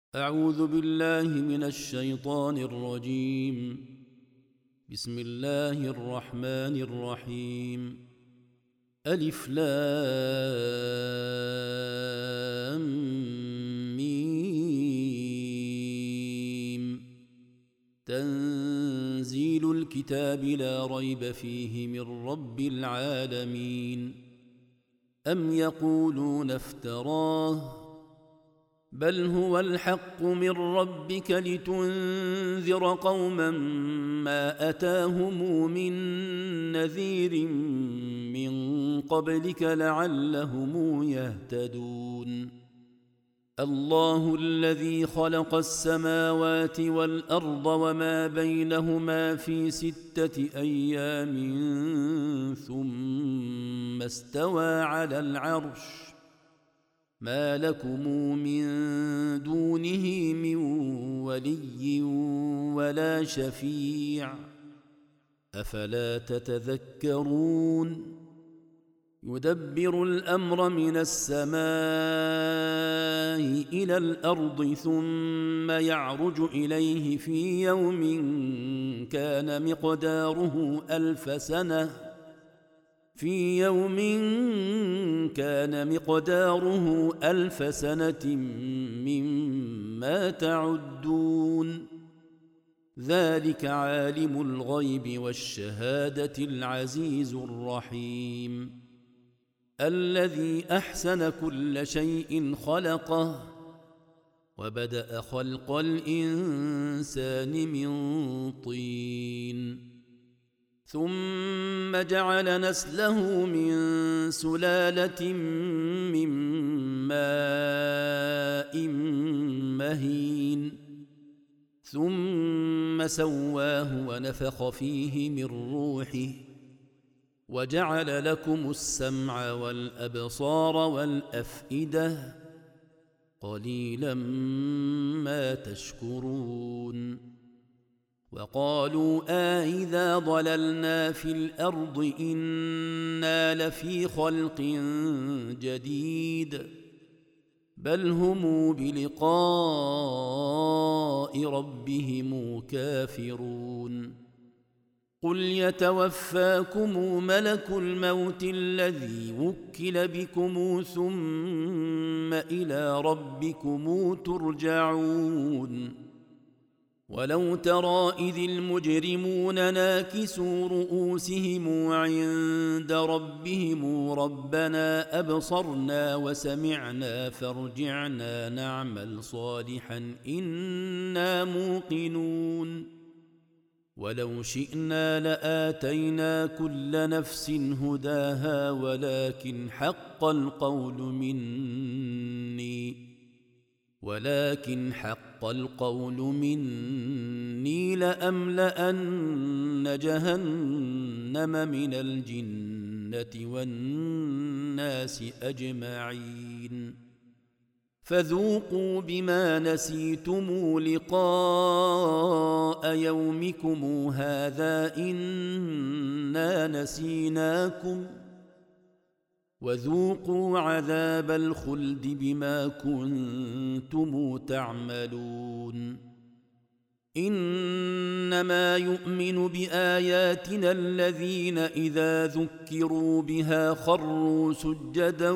أعوذ بالله من الشيطان الرجيم. بسم الله الرحمن الرحيم. ألف لام ميم. تنزيل الكتاب لا ريب فيه من رب العالمين. أم يقولون افتراه بل هو الحق من ربك لتنذر قوما ما أتاهم من نذير من قبلك لعلهم يهتدون. الله الذي خلق السماوات والأرض وما بينهما في 6 أيام ثم استوى على العرش ما لكم من دونه من ولي ولا شفيع أفلا تتذكرون. يدبر الأمر من السماء إلى الأرض ثم يعرج إليه في يوم كان مقداره 1000 سنة مما تعدون. ذلك عالم الغيب والشهادة العزيز الرحيم. الذي أحسن كل شيء خلقه وبدأ خلق الإنسان من طين ثم جعل نسله من سلالة من ماء مهين ثم سواه ونفخ فيه من روحه وجعل لكم السمع والأبصار والأفئدة قليلا ما تشكرون. وقالوا أإذا ضللنا في الأرض إنا لفي خلق جديد بل هم بلقاء ربهم كافرون. قل يتوفاكم ملك الموت الذي وكل بكم ثم إلى ربكم ترجعون. ولو ترى إذ المجرمون ناكسوا رؤوسهم عند ربهم ربنا أبصرنا وسمعنا فارجعنا نعمل صالحا إنا موقنون. ولو شئنا لآتينا كل نفس هداها ولكن حق القول مني لأملأن جهنم من الجنة والناس أجمعين. فذوقوا بما نسيتم لقاء يومكم هذا إنا نسيناكم وذوقوا عذاب الخلد بما كنتم تعملون. إنما يؤمن بآياتنا الذين إذا ذكروا بها خروا سجدا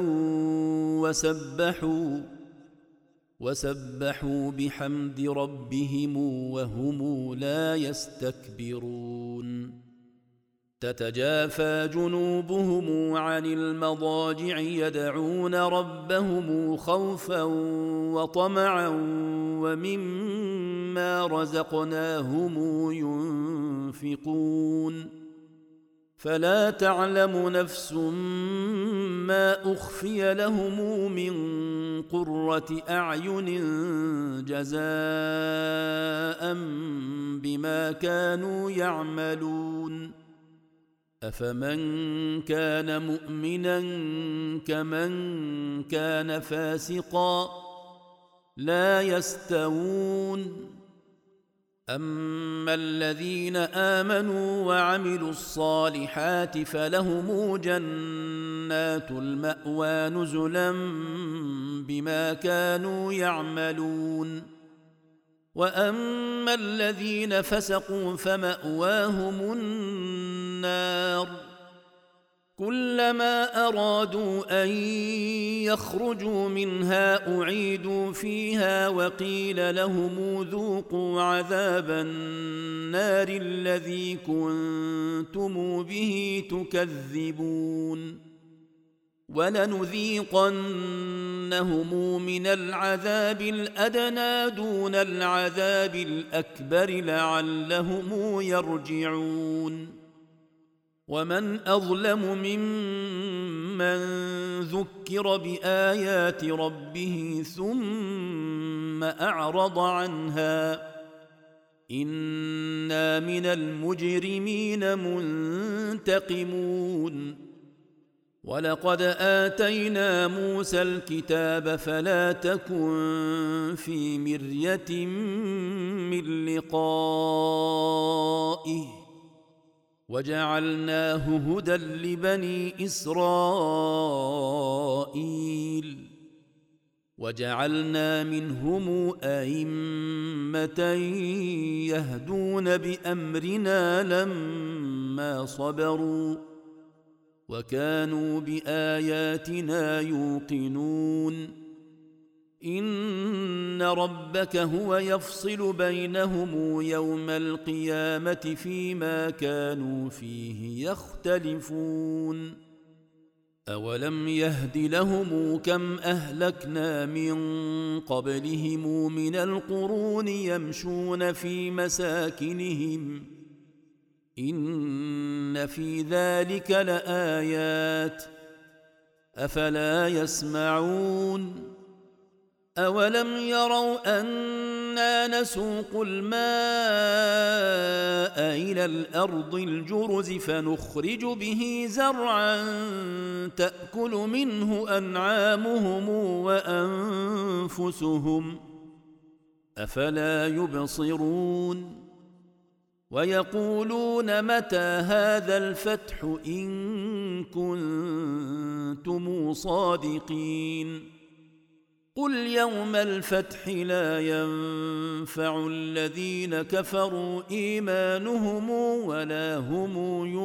وسبحوا بحمد ربهم وهم لا يستكبرون. تتجافى جنوبهم عن المضاجع يدعون ربهم خوفا وطمعا ومما رزقناهم ينفقون. فلا تعلم نفس ما أخفي لهم من قرة أعين جزاء بما كانوا يعملون. أفمن كان مؤمنا كمن كان فاسقا لا يستوون. أما الذين آمنوا وعملوا الصالحات فلهم جنات المأوى نزلا بما كانوا يعملون واما الذين فسقوا فماواهم النار كلما ارادوا ان يخرجوا منها اعيدوا فيها وقيل لهم ذوقوا عذاب النار الذي كنتم به تكذبون ولنذيقنهم من العذاب الادنى دون العذاب الاكبر لعلهم يرجعون ومن اظلم ممن ذكر بايات ربه ثم اعرض عنها انا من المجرمين منتقمون ولقد اتينا موسى الكتاب فلا تكن في مريه من لقائه وجعلناه هدى لبني اسرائيل وجعلنا منهم ائمه يهدون بامرنا لما صبروا وكانوا باياتنا يوقنون ان ربك هو يفصل بينهم يوم القيامه فيما كانوا فيه يختلفون اولم يهد لهم كم اهلكنا من قبلهم من القرون يمشون في مساكنهم ان في ذلك لايات افلا يسمعون اولم يروا انا نسوق الماء الى الارض الجرز فنخرج به زرعا تاكل منه انعامهم وانفسهم افلا يبصرون ويقولون متى هذا الفتح ان كنتم صادقين قل يوم الفتح لا ينفع الذين كفروا ايمانهم ولا هم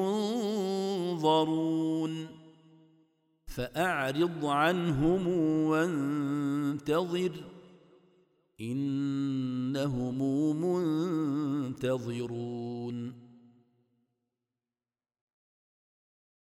ينظرون فاعرض عنهم وانتظر انهم منتظرون